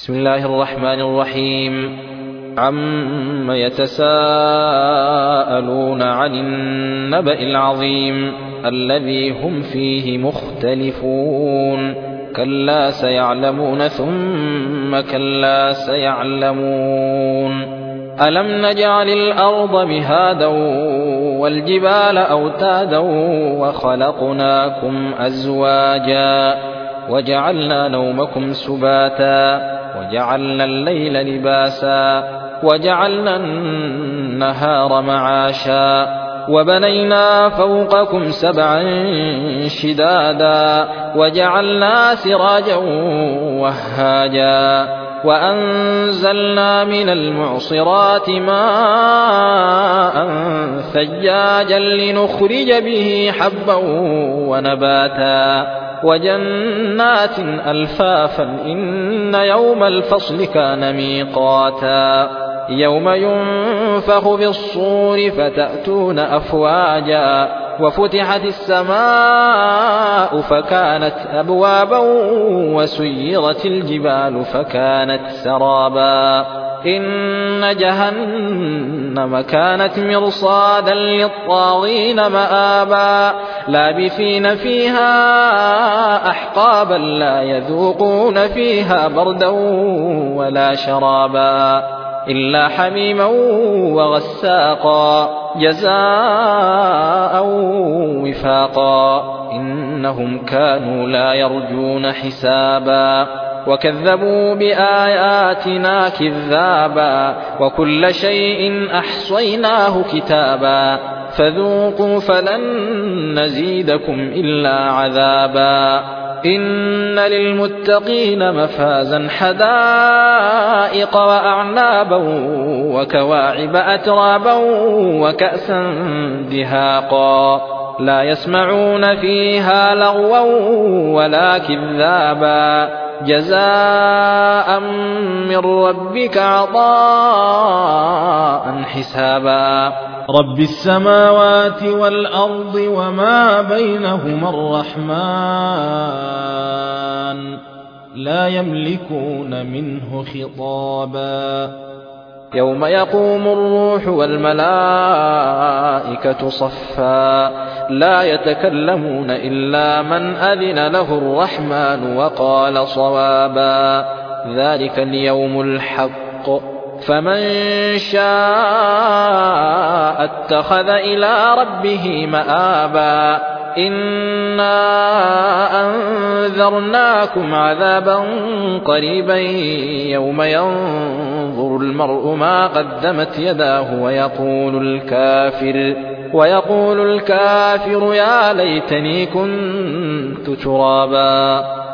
بسم الله الرحمن الرحيم. عم يتساءلون عن النبأ العظيم الذي هم فيه مختلفون كلا سيعلمون ثم كلا سيعلمون ألم نجعل الأرض مهادا والجبال أوتادا وخلقناكم أزواجا وجعلنا نومكم سباتا وجعلنا الليل لباسا وجعلنا النهار معاشا وبنينا فوقكم سبعا شدادا وجعلنا سراجا وهاجا وأنزلنا من المعصرات ماء ثجاجا لنخرج به حبا ونباتا وجنات ألفافا إن يوم الفصل كان ميقاتا يوم ينفخ في الصور فتأتون أفواجا وفتحت السماء فكانت أبوابا وسيرت الجبال فكانت سرابا إن جهنم كانت مرصادا للطاغين مآبا لابثين فيها أحقابا لا يذوقون فيها بردا ولا شرابا إلا حميما وغساقا جزاء وفاقا إنهم كانوا لا يرجون حسابا وكذبوا بآياتنا كذابا وكل شيء أحصيناه كتابا فذوقوا فلن نزيدكم إلا عذابا إن للمتقين مفازا حدائق وأعنابا وكواعب أترابا وكأسا دهاقا لا يسمعون فيها لغوا ولا كذابا جزاء من ربك عطاء حسابا رب السماوات والأرض وما بينهما الرحمن لا يملكون منه خطابا يوم يقوم الروح والملائكة صفا لا يتكلمون إلا من أذن له الرحمن وقال صوابا ذلك اليوم الحق فمن شاء اتخذ إلى ربه مآبا إنا أنذرناكم عذابا قريبا يوم ينظر المرء ما قدمت يداه ويقول الكافر يا ليتني كنت ترابا